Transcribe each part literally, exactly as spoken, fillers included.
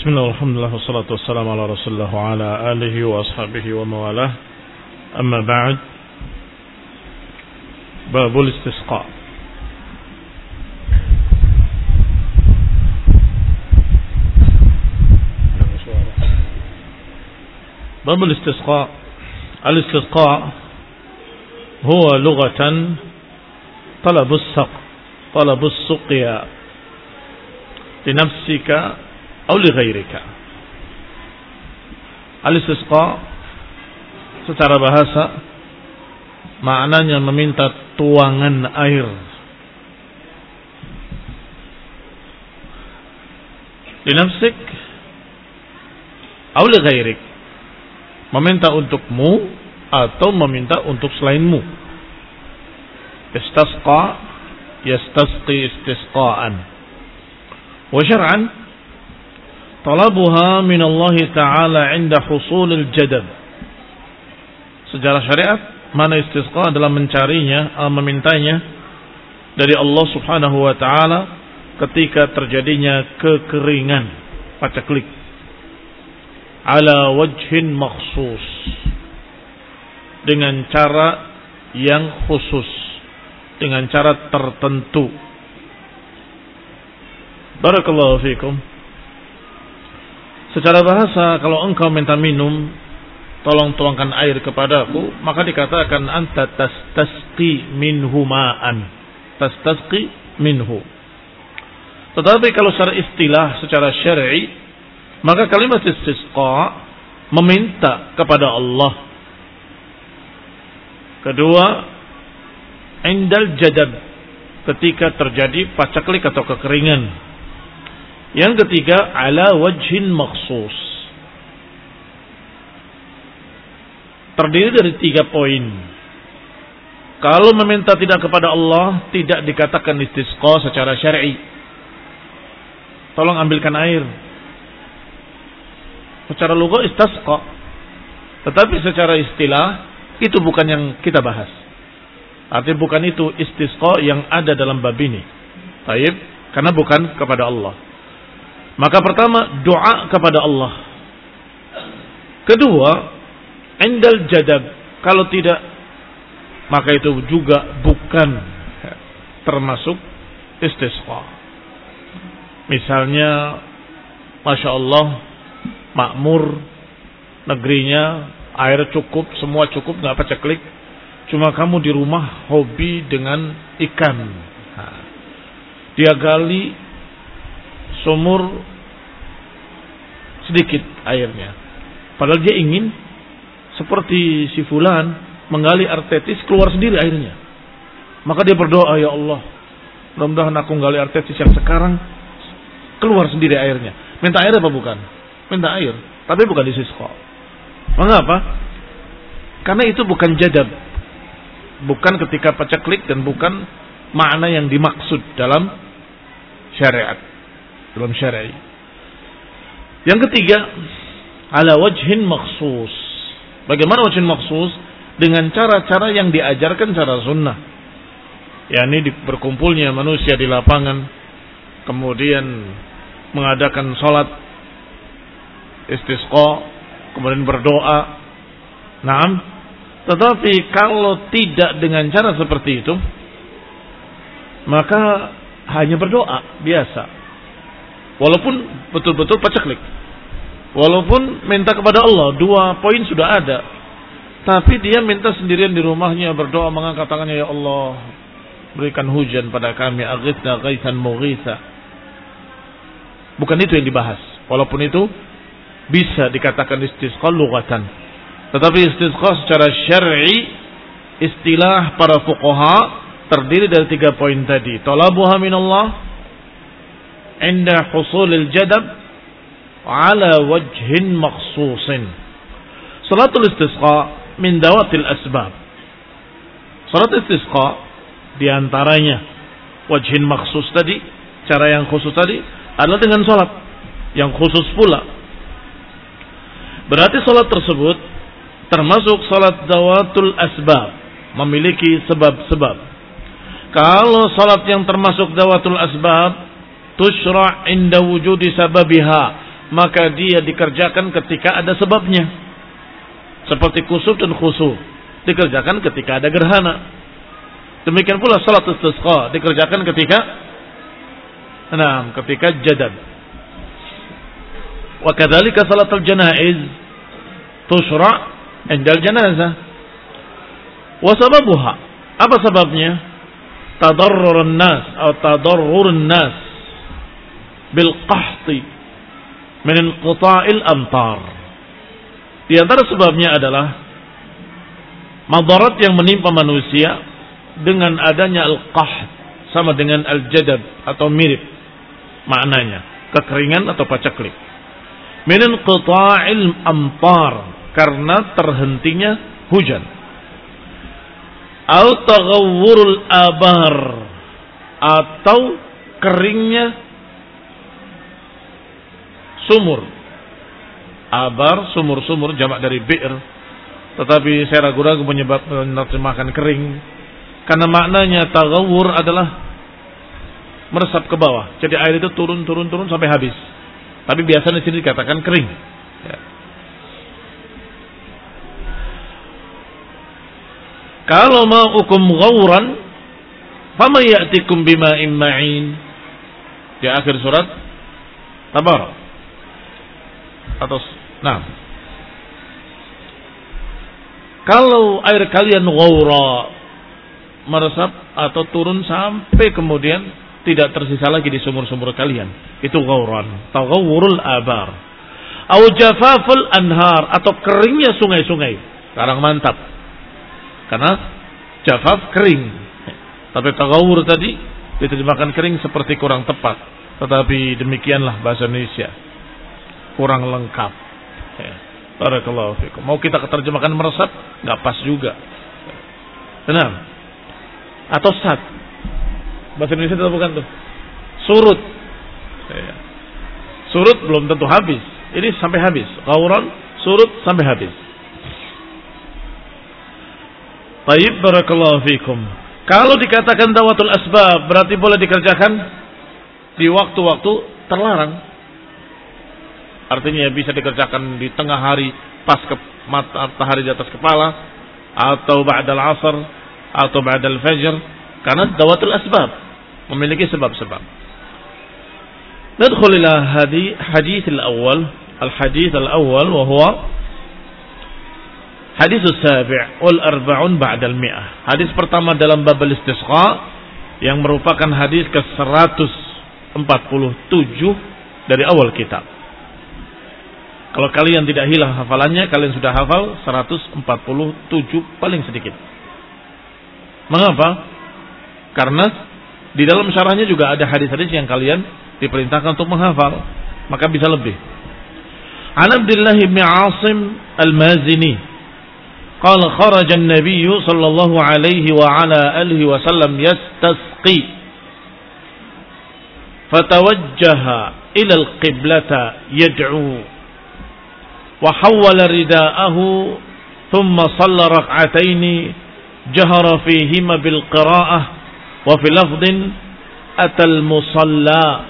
Bismillah, alhamdulillah, wassalatu wassalamu ala rasulullah wa ala alihi wa ashabihi wa mawalah. Amma ba'd. Babul istisqa. Babul istisqa. Al-istisqa huwa lughatan talabus saq, talabus suqya li nafsika atau li ghairika. Al-istisqa secara bahasa maknanya meminta tuangan air. Li nafsik atau li ghairik, meminta untukmu atau meminta untuk selainmu. Istasqa yastasqi istisqaan. Wa syar'an talabuha min Allah Ta'ala inda husulil jadab. Sejarah syariat, mana istisqa adalah mencarinya, memintanya dari Allah Subhanahu wa Ta'ala ketika terjadinya kekeringan, paceklik, ala wajhin makhsus, dengan cara yang khusus, dengan cara tertentu. Barakallahu fikum. Secara bahasa, kalau engkau minta minum, tolong tuangkan air kepadaku, maka dikatakan anta tastasqi minhu ma'an. Tastasqi minhu. Tetapi kalau secara istilah, secara syar'i, maka kalimat istisqa meminta kepada Allah. Kedua, indal jadab, ketika terjadi paceklik atau kekeringan. Yang ketiga, ala wajhin makhsus, terdiri dari tiga poin. Kalau meminta tidak kepada Allah, tidak dikatakan istisqa secara syar'i. Tolong ambilkan air. Secara lugha istasqa. Tetapi secara istilah, itu bukan yang kita bahas. Artinya bukan itu istisqa yang ada dalam bab ini. Taib, karena bukan kepada Allah. Maka pertama, doa kepada Allah. Kedua, indal jadab. Kalau tidak, maka itu juga bukan termasuk istisqa. Misalnya, Masya Allah, makmur, negerinya, air cukup, semua cukup, gak paceklik. Cuma kamu di rumah hobi dengan ikan. Dia gali sumur sedikit airnya, padahal dia ingin seperti si fulan menggali artetis, keluar sendiri airnya. Maka dia berdoa, ya Allah, mudah-mudahan aku menggali artetis yang sekarang keluar sendiri airnya. Minta air apa bukan? Minta air, tapi bukan istisqa. Mengapa? Karena itu bukan jadab, bukan ketika paceklik, dan bukan makna yang dimaksud dalam syariat, dalam syar'i. Yang ketiga, ala wajhin makhsus. Bagaimana wajhin makhsus? Dengan cara-cara yang diajarkan secara sunnah. yakni berkumpulnya manusia di lapangan, kemudian mengadakan sholat istisqa, kemudian berdoa. Naam. Tetapi kalau tidak dengan cara seperti itu, maka hanya berdoa biasa. Walaupun betul-betul paceklik, walaupun minta kepada Allah, dua poin sudah ada, tapi dia minta sendirian di rumahnya, berdoa mengangkat tangannya, ya Allah berikan hujan pada kami, aghithna ghaithan mughitha. Bukan itu yang dibahas. Walaupun itu bisa dikatakan istisqa lughatan, tetapi istisqa secara syar'i, istilah para fuqaha, terdiri dari tiga poin tadi. Talabuha minallah inda husulil jadab ala wajhin makhsusin. Salatul istisqa min dawatil asbab. Salat istisqa diantaranya wajhin makhsus tadi, cara yang khusus tadi adalah dengan salat yang khusus pula. Berarti salat tersebut termasuk salat dawatul asbab, memiliki sebab-sebab. Kalau salat yang termasuk dawatul asbab, tusyra' inda wujudi sababiha, maka dia dikerjakan ketika ada sebabnya. Seperti kusuf dan khusuf dikerjakan ketika ada gerhana. Demikian pula salat istisqa dikerjakan ketika nah, ketika jadad. Wa kadzalika salatul janaiz tusyra' 'inda al-janazah. Wa sababuha, apa sebabnya? Tadarrurun nas atau tadarrurun nas bil qahti min inqita'il amtar. Di antara sebabnya adalah madarat yang menimpa manusia dengan adanya al-qahd, sama dengan al-jadad atau mirip maknanya, kekeringan atau paceklik. Min inqita'il amtar, karena terhentinya hujan. Au taghawwurul abar, atau keringnya sumur. Abar, sumur-sumur jamak dari bi'r, tetapi saya ragu-ragu menyebab menerjemahkan kering, karena maknanya taghawwur adalah meresap ke bawah. Jadi air itu turun turun turun sampai habis. Tapi biasanya di sini dikatakan kering. Ya. Kalau mau hukum ghawran, fama ya'tikum bima'in ma'in. Di akhir surat Tabarak. Atau nah. Kalau air kalian ghawra, meresap atau turun sampai kemudian tidak tersisa lagi di sumur-sumur kalian, itu ghawran, taghawwurul abar. Au jafaful anhar, atau keringnya sungai-sungai. Sekarang mantap. Karena jafaf kering. Tapi taghawwur tadi diterjemahkan kering seperti kurang tepat. Tetapi demikianlah bahasa Indonesia. Kurang lengkap. Ya. Barakallahu fikum. Mau kita terjemahkan meresap, enggak pas juga. Benar. Atau sat. Bahasa Indonesia itu bukan tuh. Surut. Ya. Surut belum tentu habis. Ini sampai habis. Ghawran, surut sampai habis. Baik, barakallahu fikum. Kalau dikatakan dawatul asbab, berarti boleh dikerjakan di waktu-waktu terlarang. Artinya bisa dikerjakan di tengah hari pas ke matahari di atas kepala, atau ba'dal asr, atau ba'dal fajr, karena dawatul asbab memiliki sebab-sebab. Nadkhul ila hadi hadits al-awwal, al-hadits al-awwal wa huwa hadits as-sabi' wal arba'un ba'da al-mi'ah. Hadis pertama dalam bab al-istisqa yang merupakan hadis ke seratus empat puluh tujuh dari awal kitab. Kalau kalian tidak hilang hafalannya, kalian sudah hafal seratus empat puluh tujuh paling sedikit. Mengapa? Karena di dalam syarahnya juga ada hadis-hadis yang kalian diperintahkan untuk menghafal, maka bisa lebih. An Abdullah bin Asim al-Mazini qala kharaja an-nabiy sallallahu alaihi wa ala alihi wa sallam yastasqi fatawajjaha ila al-qiblata yad'u wa hawwala ridaahu thumma shalla rak'ataini jahara fihima bil qira'ah wa fi lafdhin atal musalla.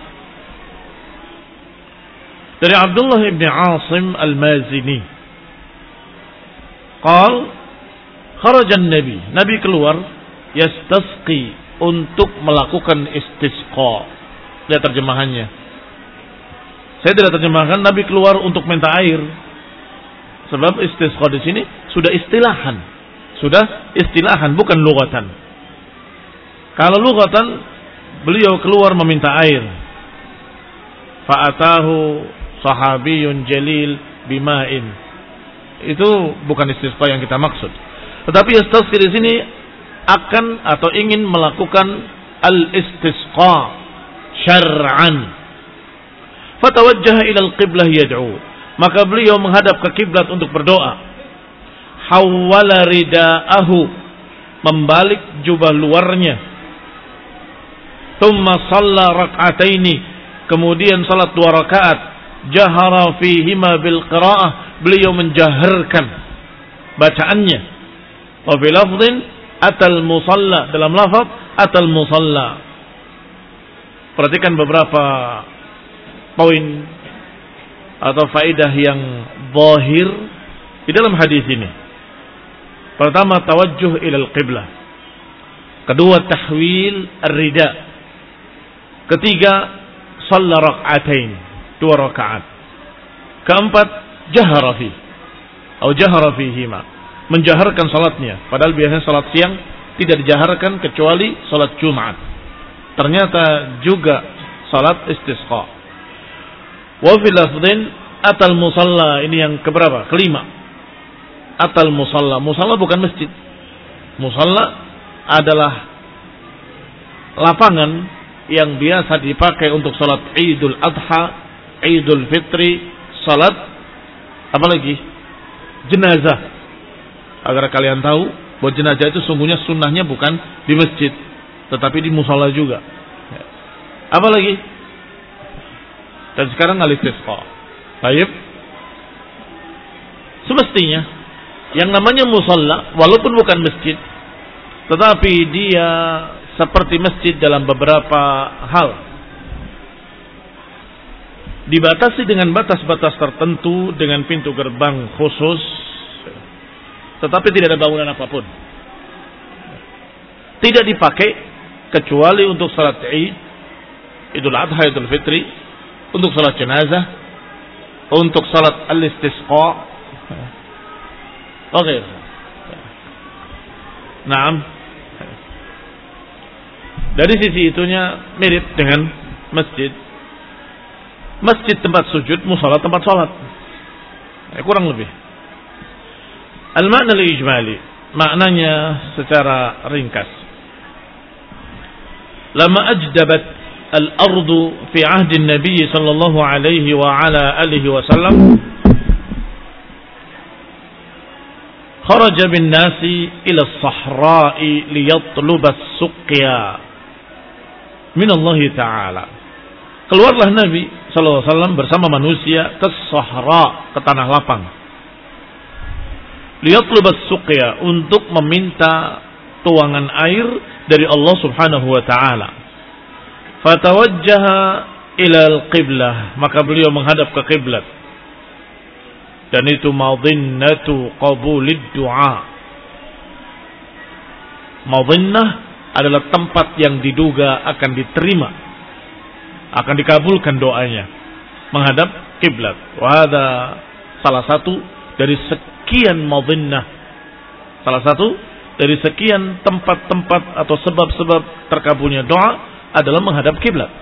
Dari Abdullah bin Asim al-Mazini, qal kharaja an-nabi, nabi keluar yastasqi, untuk melakukan istisqa. Lihat terjemahannya. Saya tidak terjemahkan nabi keluar untuk minta air. Sebab istisqa di sini sudah istilahan. Sudah istilahan, bukan lughatan. Kalau lughatan, beliau keluar meminta air. Fa'atahu sahabiyun jalil bima'in. Itu bukan istisqa yang kita maksud. Tetapi istisqa di sini akan atau ingin melakukan al-istisqa syar'an. Fatawajjaha ila al-qiblah yad'u. Maka beliau menghadap ke kiblat untuk berdoa. Hawwala ridaahu, membalik jubah luarnya. Thumma shalla rak'ataini, kemudian salat dua rakaat. Jahara fihima bil qira'ah, beliau menjaharkan bacaannya. Wa fi lafdhin atal musalla, dalam lafaz atal musalla. Perhatikan beberapa poin atau faedah yang zahir di dalam hadis ini. Pertama, tawajjuh ilal qiblah. Kedua, tahwil ar-rida. Ketiga, shalla rak'atain, dua rakaat. Keempat, jahara fi atau jahara fihima, menjaharkan salatnya, padahal biasanya salat siang tidak dijaharkan kecuali salat Jumat. Ternyata juga salat istisqa. Wa fil lafdhin atal musalla, ini yang keberapa? Kelima. Atal musalla. Musalla bukan masjid. Musalla adalah lapangan yang biasa dipakai untuk salat Idul Adha, Idul Fitri, salat apa lagi? Jenazah. Agar kalian tahu bahwa jenazah itu sungguhnya sunnahnya bukan di masjid, tetapi di musalla juga. Apa lagi? Dan sekarang al-istisqa. Baik. Semestinya yang namanya musalla walaupun bukan masjid, tetapi dia seperti masjid dalam beberapa hal. Dibatasi dengan batas-batas tertentu, dengan pintu gerbang khusus, tetapi tidak ada bangunan apapun. Tidak dipakai kecuali untuk salat Id, Idul Adha, Idul Fitri, untuk salat jenazah, untuk salat al-istisqa. Oke. Okay. Naam. Dari sisi itunya mirip dengan masjid. Masjid tempat sujud, musalla tempat salat. Ya, kurang lebih. Al-makna al-ijmali, maknanya secara ringkas. Lama ajdabat al-ardu fi ahdi Nabi sallallahu alaihi wa ala alihi wasallam, kharaja bin nasi ila as-sahra'i liyatluba as-suqya min Allah Ta'ala. Keluarlah Nabi sallallahu alaihi wasallam bersama manusia ke sahra, ke tanah lapang. Liyatluba as-suqya, untuk meminta tuangan air dari Allah Subhanahu wa taala. Fatawajjaha ila al-qiblah, maka beliau menghadap ke kiblat. Dan itu madhinnatu qabulid du'a. Madhinnah adalah tempat yang diduga akan diterima, akan dikabulkan doanya, menghadap kiblat. Wa hadza salah satu dari sekian madhinnah, salah satu dari sekian tempat-tempat atau sebab-sebab terkabulnya doa adalah menghadap kiblat.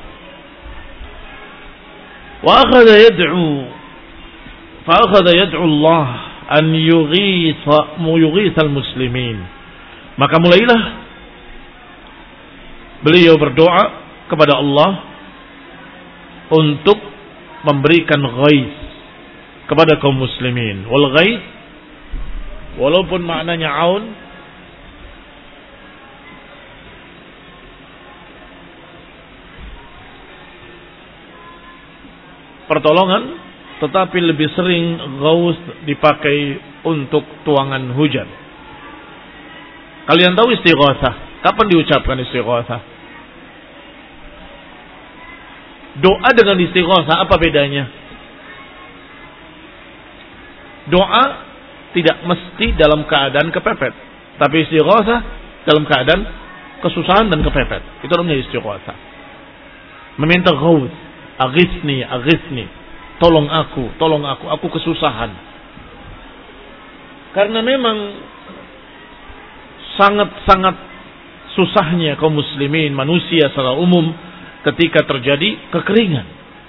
Wa akhadha yad'u fa akhadha yad'u Allah an yughitha yughithal muslimin. Maka mulailah beliau berdoa kepada Allah untuk memberikan ghaits kepada kaum muslimin. Wal ghaits walaupun maknanya aun, pertolongan, tetapi lebih sering ghaus dipakai untuk tuangan hujan. Kalian tahu istighatsah? Kapan diucapkan istighatsah? Doa dengan istighatsah apa bedanya? Doa tidak mesti dalam keadaan kepepet, tapi istighatsah dalam keadaan kesusahan dan kepepet. Itu namanya istighatsah. Meminta ghaus, aghithni, aghithni, tolong aku, tolong aku, aku kesusahan. Karena memang sangat-sangat susahnya kaum muslimin, manusia secara umum ketika terjadi kekeringan.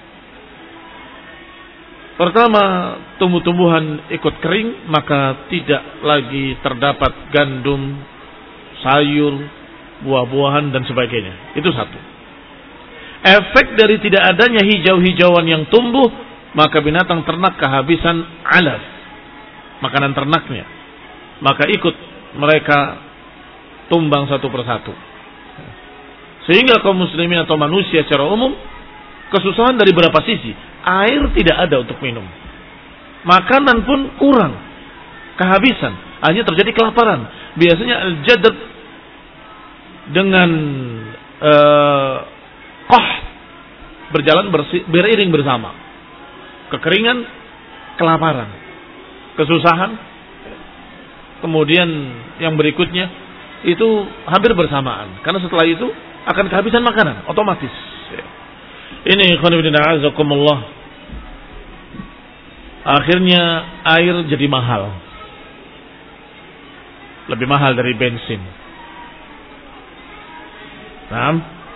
Pertama, tumbuh-tumbuhan ikut kering, maka tidak lagi terdapat gandum, sayur, buah-buahan dan sebagainya. Itu satu. Efek dari tidak adanya hijau-hijauan yang tumbuh, maka binatang ternak kehabisan alaf, makanan ternaknya. Maka ikut mereka tumbang satu persatu. Sehingga kaum muslimin atau manusia secara umum kesusahan dari beberapa sisi. Air tidak ada untuk minum, makanan pun kurang, kehabisan, hanya terjadi kelaparan. Biasanya al-jadad dengan uh, qah berjalan bersi, beriring bersama. kekeringan, kelaparan, kesusahan. Kemudian yang berikutnya itu hampir bersamaan. Karena setelah itu akan kehabisan makanan otomatis. Ini ikhwan fillah azakumullah. Akhirnya air jadi mahal. Lebih mahal dari bensin. Nah,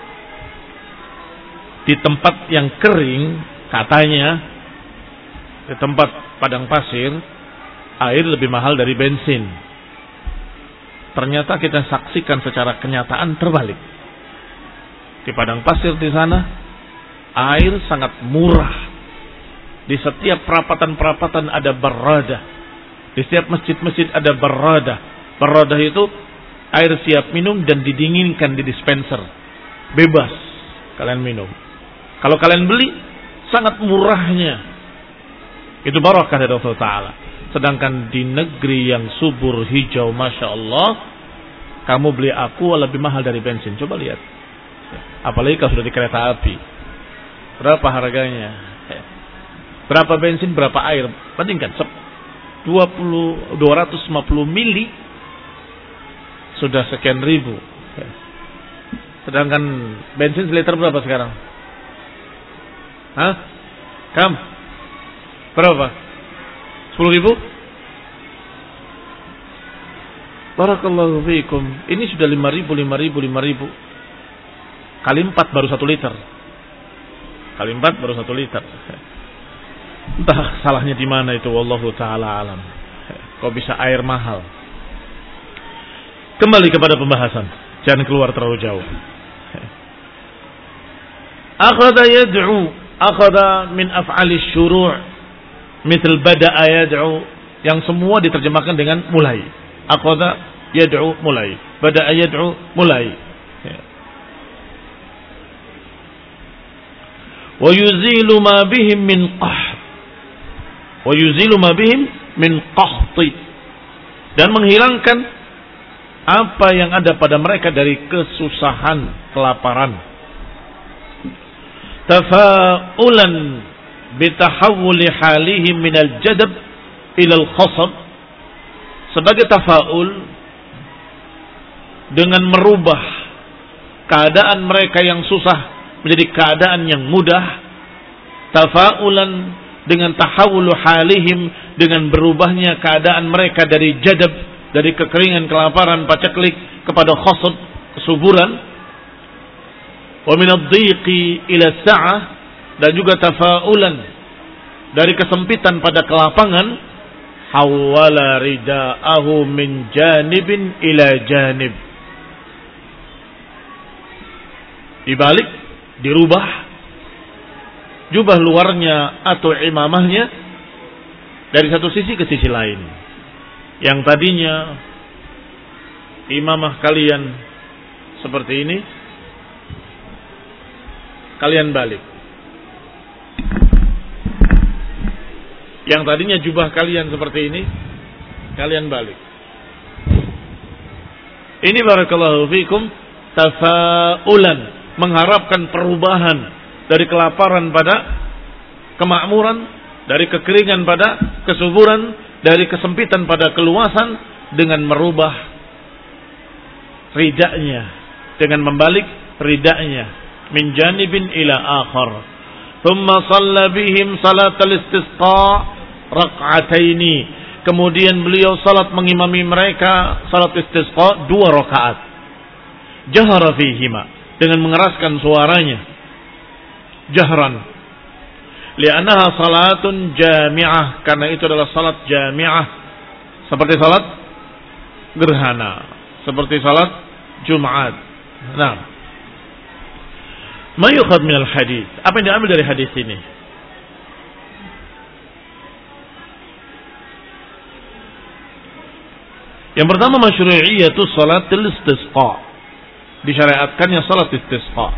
di tempat yang kering katanya, di tempat padang pasir, air lebih mahal dari bensin. Ternyata kita saksikan secara kenyataan terbalik. Di padang pasir di sana air sangat murah. Di setiap perapatan-perapatan ada barada. Di setiap masjid-masjid ada barada. Barada itu air siap minum dan didinginkan di dispenser. Bebas kalian minum. Kalau kalian beli sangat murahnya. Itu barakah dari Allah Ta'ala. Sedangkan di negeri yang subur hijau, Masya Allah, kamu beli aqua lebih mahal dari bensin. Coba lihat. Apalagi kalau sudah di kereta api. Berapa harganya? Berapa bensin, berapa air? Bandingkan. dua puluh, dua ratus lima puluh mili sudah sekian ribu. Sedangkan bensin seliter berapa sekarang? Hah? Kam? Berapa? sepuluh ribu? Barakallahu fiikum. Ini sudah lima ribu, lima ribu, lima ribu. Kali empat baru satu liter. Kali empat baru satu liter. Entah salahnya di mana itu, wallahu ta'ala alam. Kok bisa air mahal? Kembali kepada pembahasan. Jangan keluar terlalu jauh. Akhadha yad'u. Akhadha min af'ali syuru' misal bada'a yad'u, yang semua diterjemahkan dengan mulai. Akhadha yad'u mulai. Bada'a yad'u mulai. Wa yuzilu ma bihim min qahd. Wa yuzilu ma bihim min qahti. Dan menghilangkan apa yang ada pada mereka dari kesusahan, kelaparan. Tafa'ulan bitahawuli halihim minal jadab ilal khasab, sebagai tafaul dengan merubah keadaan mereka yang susah menjadi keadaan yang mudah. Tafaulan dengan tahawulu halihim, dengan berubahnya keadaan mereka dari jadab, dari kekeringan, kelaparan, paceklik kepada khasab, kesuburan. Wa minad dhiqi ila sa'ah, dan juga tafaulan dari kesempitan pada kelapangan. Hawala rida'ahu min janibin ila janib, dibalik, dirubah jubah luarnya atau imamahnya dari satu sisi ke sisi lain. Yang tadinya imamah kalian seperti ini, kalian balik. Yang tadinya jubah kalian seperti ini, kalian balik. Ini barakallahu fikum tafaulan, mengharapkan perubahan dari kelaparan pada kemakmuran, dari kekeringan pada kesuburan, dari kesempitan pada keluasan, dengan merubah ridaknya, dengan membalik ridaknya min janibin ila akhar. Thumma shalla bihim salatal istisqa rak'ataini, kemudian beliau salat mengimami mereka salat istisqa dua rakaat. Jahara fihima, dengan mengeraskan suaranya, jahran, li'annaha salatun jami'ah, karena itu adalah salat jami'ah, seperti salat gerhana, seperti salat Jumat. Nah, ma yukhad min al-hadis, apa yang diambil dari hadis ini? Yang pertama, masyru'iyatu salatil istisqa, disyariatkannya salat istisqa.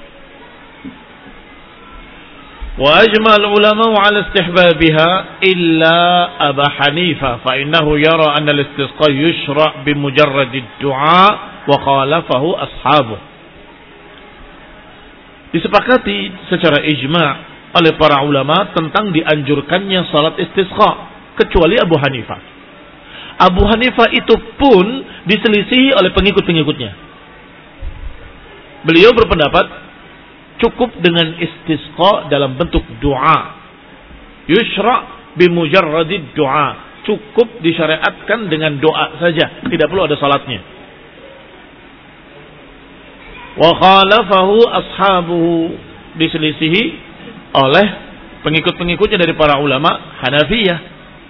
Wa ajmal ulama ala istihbabiha illa Abu Hanifah, fa innahu yara anna al-istisqa yushra' bi mujarrad ad-du'a wa khalafahu ashabuh. Disepakati secara ijma' oleh para ulama tentang dianjurkannya salat istisqa kecuali Abu Hanifah. Abu Hanifah itu pun diselisihi oleh pengikut-pengikutnya. Beliau berpendapat cukup dengan istisqa dalam bentuk doa. Yushra' bimujarradid doa. Cukup disyariatkan dengan doa saja, tidak perlu ada salatnya. Wa khalafahu ashabuhu, diselisihi oleh pengikut-pengikutnya dari para ulama Hanafiyah,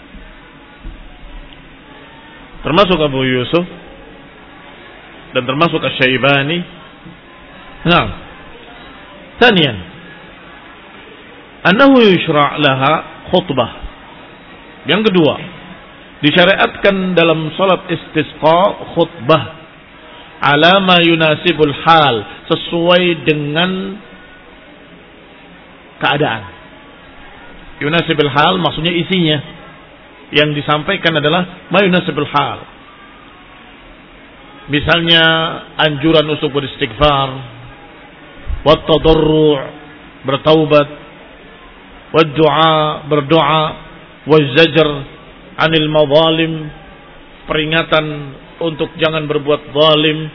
termasuk Abu Yusuf dan termasuk Asy-Syaibani. Nah, thaniyan annahu yushra' laha khutbah. Yang kedua, disyariatkan dalam salat istisqa khutbah ala ma yunasibul hal, sesuai dengan keadaan. Yunasibul hal maksudnya isinya. Yang disampaikan adalah ma yunasibul hal. Misalnya anjuran untuk beristighfar, wat tadarru', bertaubat, wad du'a, berdoa, waz zajr 'anil madzalim, peringatan untuk jangan berbuat zalim,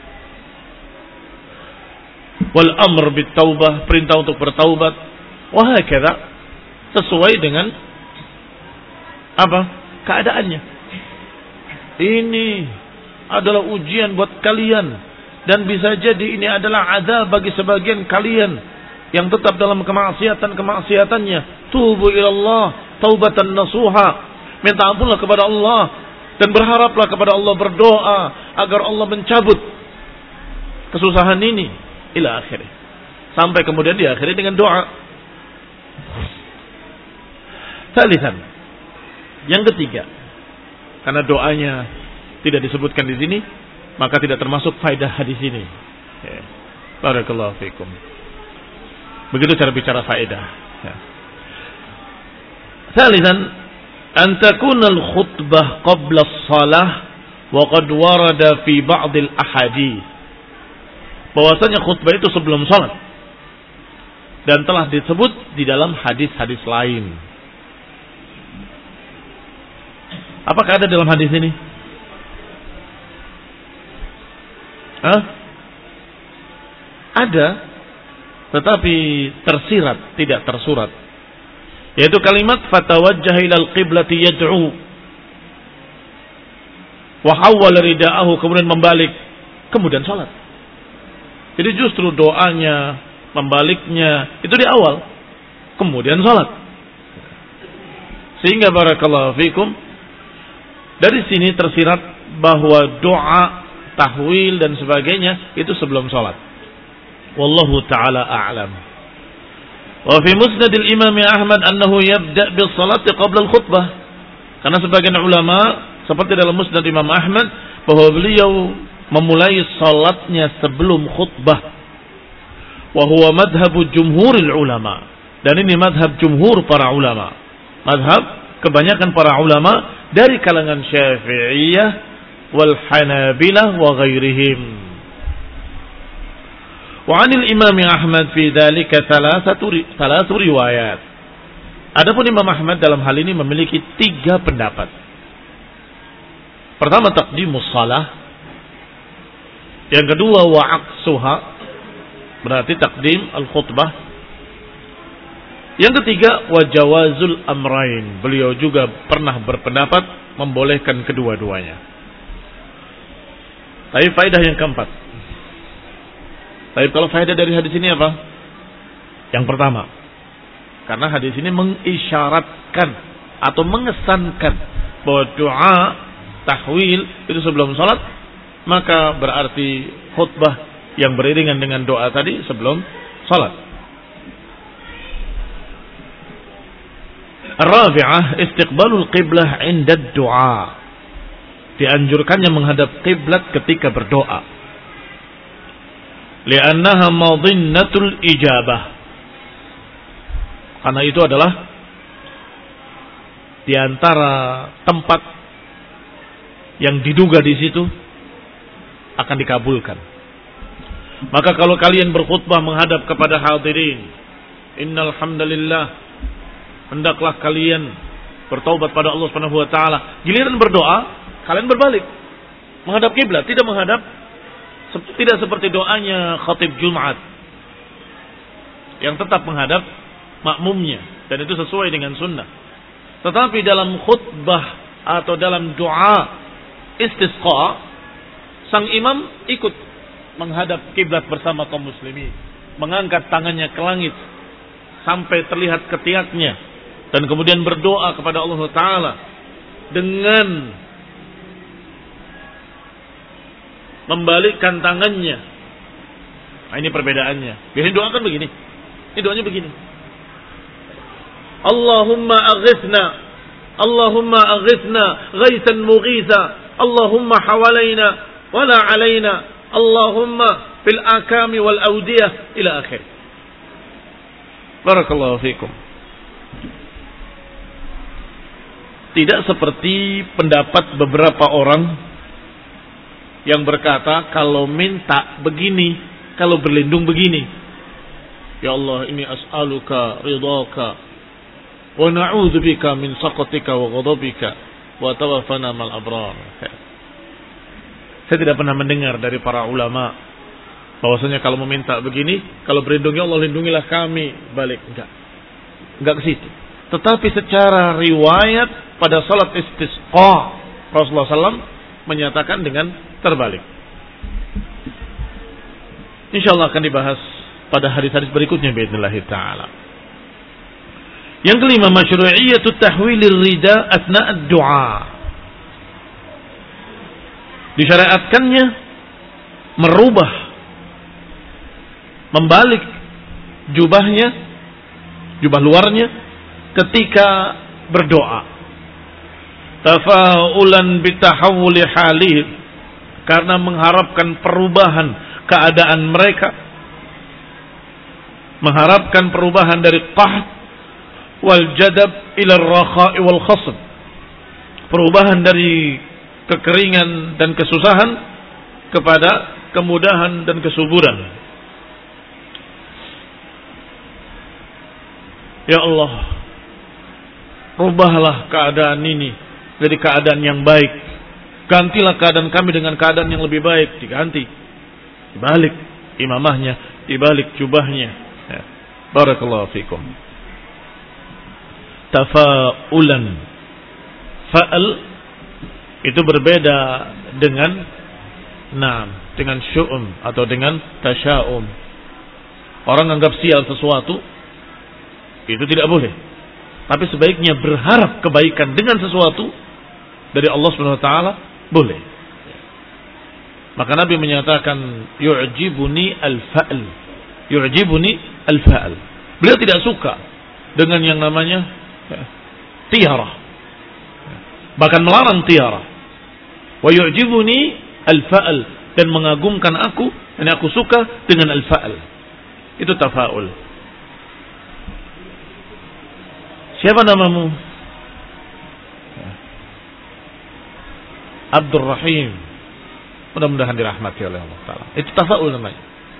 wal amr bit taubah, perintah untuk bertaubat, wa hakadha, sesuai dengan apa? Keadaannya. Ini adalah ujian buat kalian dan bisa jadi ini adalah azab bagi sebagian kalian yang tetap dalam kemaksiatan-kemaksiatannya. Tubu ilallah taubatan nasuha, minta ampunlah kepada Allah dan berharaplah kepada Allah, berdoa agar Allah mencabut kesusahan ini ila akhirnya. Sampai kemudian diakhiri dengan doa. Salisan, yang ketiga, karena doanya tidak disebutkan di sini, maka tidak termasuk faedah hadis ini. Ya. Barakallahu fikum. Begitu cara bicara faedah. Ya. Salisan, an takuna al-khutbah qabla as-salah wa qad warada fi ba'd al-ahadits. Bahwasanya khutbah itu sebelum salat dan telah disebut di dalam hadis-hadis lain. Apakah ada dalam hadis ini? Hah? Ada, tetapi tersirat, tidak tersurat. Yaitu kalimat fatawajjaha ilal qiblati yad'u wa hawwala rida'ahu, kemudian membalik, kemudian salat. Jadi justru doanya, membaliknya itu di awal, kemudian salat. Sehingga barakallahu fikum, dari sini tersirat bahwa doa, tahwil dan sebagainya itu sebelum salat. Wallahu taala a'lam. Wa fi musnad al-Imam Ahmad annahu yabda' bis salati qabla al-khutbah. Karena sebagian ulama seperti dalam musnad Imam Ahmad bahwa beliau memulai salatnya sebelum khutbah. Wa huwa madhhabu jumhuril ulama. Dan ini madhab jumhur para ulama. Madhab kebanyakan para ulama dari kalangan Syafi'iyah wal Hanabilah wa ghairihim. Wa 'anil Imam Ahmad fi dzalika thalathatu thalathu riwayat. Adapun Imam Ahmad dalam hal ini memiliki tiga pendapat. Pertama, taqdimus shalah. Yang kedua, wa aqsuha, berarti takdim al-khutbah. Yang ketiga, wa jawazul amrain. Beliau juga pernah berpendapat membolehkan kedua-duanya. Tapi faedah yang keempat. Tapi kalau faedah dari hadis ini apa? Yang pertama, karena hadis ini mengisyaratkan atau mengesankan bahwa doa tahwil itu sebelum salat, maka berarti khutbah yang beriringan dengan doa tadi sebelum salat. Ar-rabi'ah, istiqbalul qiblah 'inda ad-du'a. Dianjurkannya menghadap kiblat ketika berdoa. Li'annaha madinnatul ijabah. Karena itu adalah di antara tempat yang diduga di situ akan dikabulkan. Maka kalau kalian berkhutbah menghadap kepada hadirin Innal hamdalillah, hendaklah kalian bertaubat pada Allah Subhanahu wa taala. Giliran berdoa, kalian berbalik menghadap kiblat, tidak menghadap, tidak seperti doanya khatib Jumat yang tetap menghadap makmumnya, dan itu sesuai dengan sunnah. Tetapi dalam khutbah atau dalam doa istisqa, sang imam ikut menghadap kiblat bersama kaum muslimin, mengangkat tangannya ke langit sampai terlihat ketiaknya, dan kemudian berdoa kepada Allah Ta'ala dengan membalikkan tangannya. Nah, ini perbedaannya. Biasanya doa kan begini, ini doanya begini. Allahumma aghithna, Allahumma aghithna ghaisan mughitha, Allahumma hawalaina wala alaina, Allahumma fil akami wal awdiyah, ila akhir. Barakallahu fikum. Tidak seperti pendapat beberapa orang yang berkata kalau minta begini, kalau berlindung begini. Ya Allah, ini as'aluka ridhaka wa na'udzu bika min sakhatika wa ghadabika wa tawaffana mal abrar. Saya tidak pernah mendengar dari para ulama bahwasanya kalau meminta begini, kalau berlindung ya Allah lindungilah kami, balik enggak. Enggak ke situ. Tetapi secara riwayat pada salat istisqa Rasulullah sallallahu alaihi wasallam menyatakan dengan terbalik. Insyaallah akan dibahas pada hadis-hadis berikutnya باذنillah taala. Yang kelima, masyru'iyyatut tahwilir rida asna' ad-du'a. Disyariatkannya merubah, membalik jubahnya, jubah luarnya ketika berdoa. Tafa'ulan bitahawuli halih, karena mengharapkan perubahan keadaan mereka, mengharapkan perubahan dari qahd wal jadab ila ar-rakha'i wal khasb, perubahan dari kekeringan dan kesusahan kepada kemudahan dan kesuburan. Ya Allah, rubahlah keadaan ini jadi keadaan yang baik. Gantilah keadaan kami dengan keadaan yang lebih baik. Diganti, dibalik imamahnya, dibalik jubahnya. Ya. Barakallahu fikum. Tafa'ulan, fa'al itu berbeda dengan naam, dengan syu'um atau dengan tasya'um. Orang anggap sial sesuatu, itu tidak boleh. Tapi sebaiknya berharap kebaikan dengan sesuatu dari Allah Subhanahu wa taala boleh. Maka Nabi menyatakan yu'jibuni al-fa'l. Yu'jibuni al-fa'l. Beliau tidak suka dengan yang namanya tiara. Bahkan melarang tiara. Wa yu'jibuni al-fa'l, dan mengagumkan aku, dan aku suka dengan al-fa'l. Itu tafa'ul. Siapa namamu? Abdul Rahim. Mudah-mudahan dirahmati oleh Allah Ta'ala. Itu tafa'ul namanya.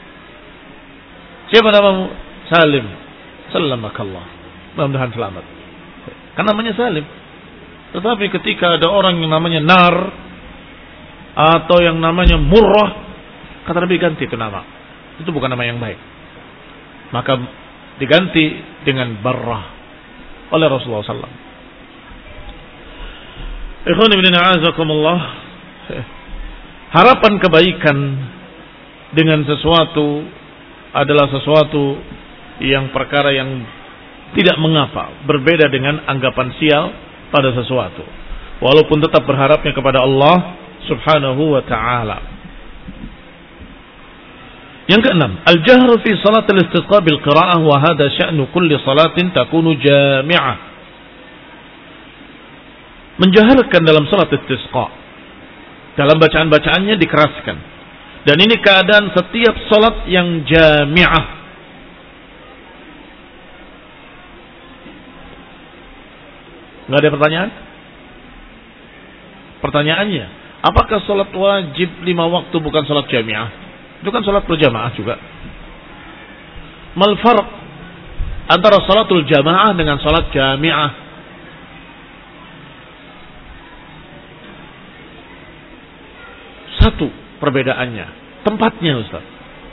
Siapa namamu? Salim. Salamakallah. Mudah-mudahan selamat. Kan namanya Salim. Tetapi ketika ada orang yang namanya Nar atau yang namanya Murrah, kata Nabi ganti itu nama. Itu bukan nama yang baik. Maka diganti dengan Barrah oleh Rasulullah sallallahu alaihi wasallam. Ikhwan ibn a'azakumullah, harapan kebaikan dengan sesuatu adalah sesuatu yang perkara yang tidak mengapa berbeda dengan anggapan sial pada sesuatu, walaupun tetap berharapnya kepada Allah Subhanahu wa ta'ala. Yang keenam, al-jahru fi salat al-istisqa bil qira'ah, wa hadha sya'nu kulli salatin takunu jami'ah. Menjaharkan dalam salat istisqa, dalam bacaan-bacaannya dikeraskan, dan ini keadaan setiap salat yang jami'ah. Nggak ada pertanyaan? Pertanyaannya, apakah salat wajib lima waktu bukan salat jami'ah? Itu kan salat berjamaah juga. Mal farq antara salatul jamaah dengan salat jami'ah. Satu perbedaannya, tempatnya Ustaz.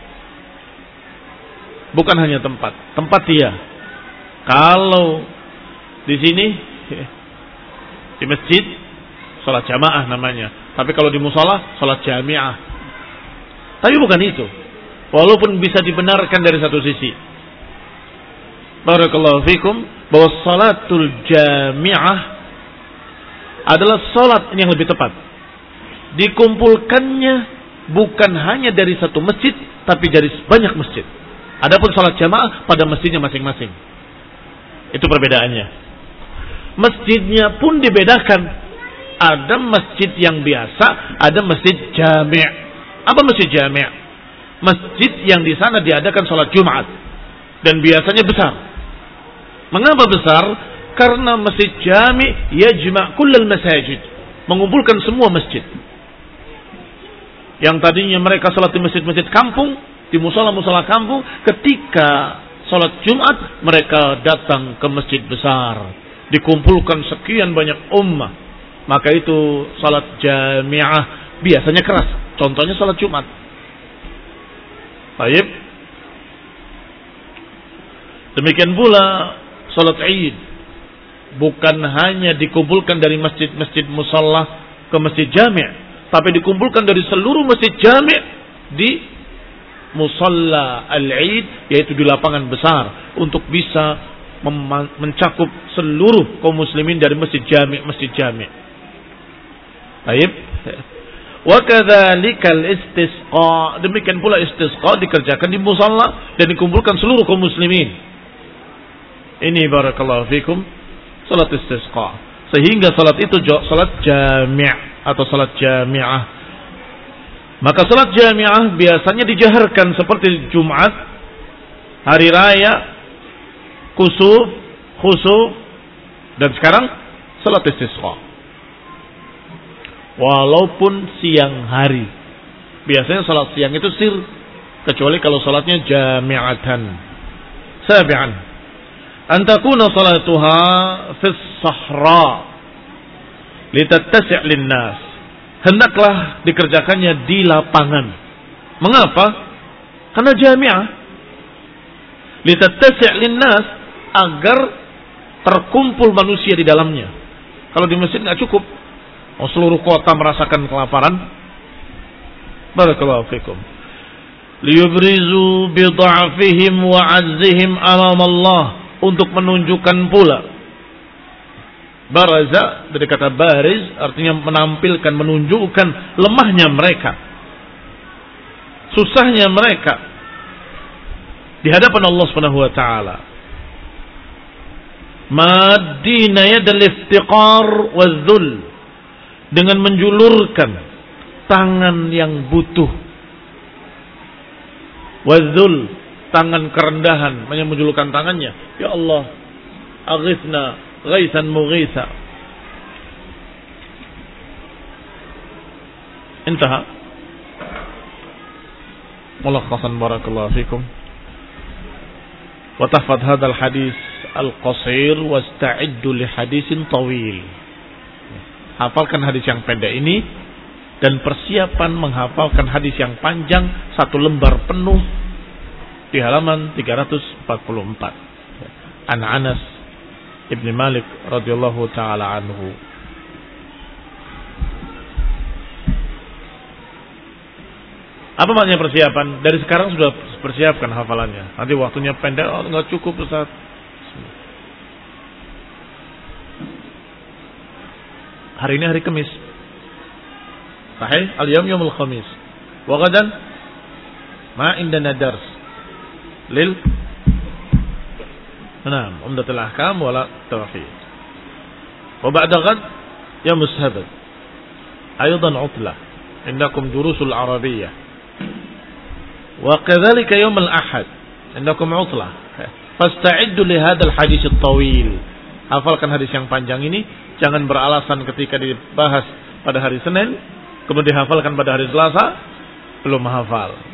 Bukan hanya tempat, tempat dia. Kalau di sini di masjid salat jamaah namanya, tapi kalau di musala salat jami'ah. Tapi bukan itu. Walaupun bisa dibenarkan dari satu sisi. Barakallahu fikum, bahwa salatul jami'ah adalah salat yang lebih tepat. Dikumpulkannya bukan hanya dari satu masjid, tapi dari banyak masjid. Adapun salat jamaah pada masjidnya masing-masing. Itu perbedaannya. Masjidnya pun dibedakan. Ada masjid yang biasa, ada masjid jami'. Apa masjid jami'? Masjid yang di sana diadakan salat Jumat dan biasanya besar. Mengapa besar? Karena masjid jami' yajma' kullal masajid, mengumpulkan semua masjid. Yang tadinya mereka salat di masjid-masjid kampung, di musala-musala kampung, ketika salat Jumat mereka datang ke masjid besar, dikumpulkan sekian banyak ummah. Maka itu salat jami'ah biasanya keras. Contohnya salat Jumat. Baik. Demikian pula salat Id, bukan hanya dikumpulkan dari masjid-masjid musalla ke masjid jami', tapi dikumpulkan dari seluruh masjid jami' di musalla al-Id, yaitu di lapangan besar, untuk bisa mencakup seluruh kaum muslimin dari masjid jami' masjid jami'. Baik. Wa kadzalikal istisqa, demikian pula istisqa dikerjakan di musalla dan dikumpulkan seluruh kaum muslimin. Ini barakallahu fikum salat istisqa. Sehingga salat itu salat jami' atau salat jami'ah. Maka salat jami'ah biasanya dijaharkan seperti Jumat, hari raya, kusuf, khusuf, dan sekarang salat istisqa. Walaupun siang hari. Biasanya salat siang itu sir, kecuali kalau salatnya jami'atan. Sabi'an, an takuna salatuha fis sahra litattasi' linnas. Hendaklah dikerjakannya di lapangan. Mengapa? Karena jami'ah. Litattasi' linnas, agar terkumpul manusia di dalamnya. Kalau di masjid enggak cukup. Oh, seluruh kota merasakan kelaparan. Barakallahu fikum. Liyubrizu bid'afihim wa 'azzihim amam Allah, untuk menunjukkan pula. Baraza dari kata bariz, artinya menampilkan, menunjukkan lemahnya mereka, susahnya mereka di hadapan Allah Subhanahu wa taala. Madina yadal iftiqar waz-dhul, dengan menjulurkan tangan yang butuh, wazul, tangan kerendahan, hanya menjulurkan tangannya, ya Allah, aghithna ghaisan mughitha. Intaha mulakhasan barakallahu fikum. Wa tahfadh hadzal hadis al-qasir wasta'iddu li hadisin tawil. Hafalkan hadis yang pendek ini dan persiapan menghafalkan hadis yang panjang satu lembar penuh di halaman tiga ratus empat puluh empat. An Anas Ibn Malik radhiyallahu taala anhu. Apa maknanya persiapan? Dari sekarang sudah persiapkan hafalannya. Nanti waktunya pendek, oh, enggak cukup Ustaz. Hari ini hari Kamis. Sahih, al-yawm yawmul khamis. Wa ghadan ma indana dars lil Naam, umdatul ahkam wala tauhid. Wa ba'da ghad yawm as-sabt. Aidan utlah. Indakum durusul arabiyyah. Wa kadzalika yawm al-ahad. Indakum utlah. Fasta'iddu li hadzal hadits at-tawil. Hafalkan hadis yang panjang ini. Jangan beralasan ketika dibahas pada hari Senin, kemudian dihafalkan pada hari Selasa, belum hafal.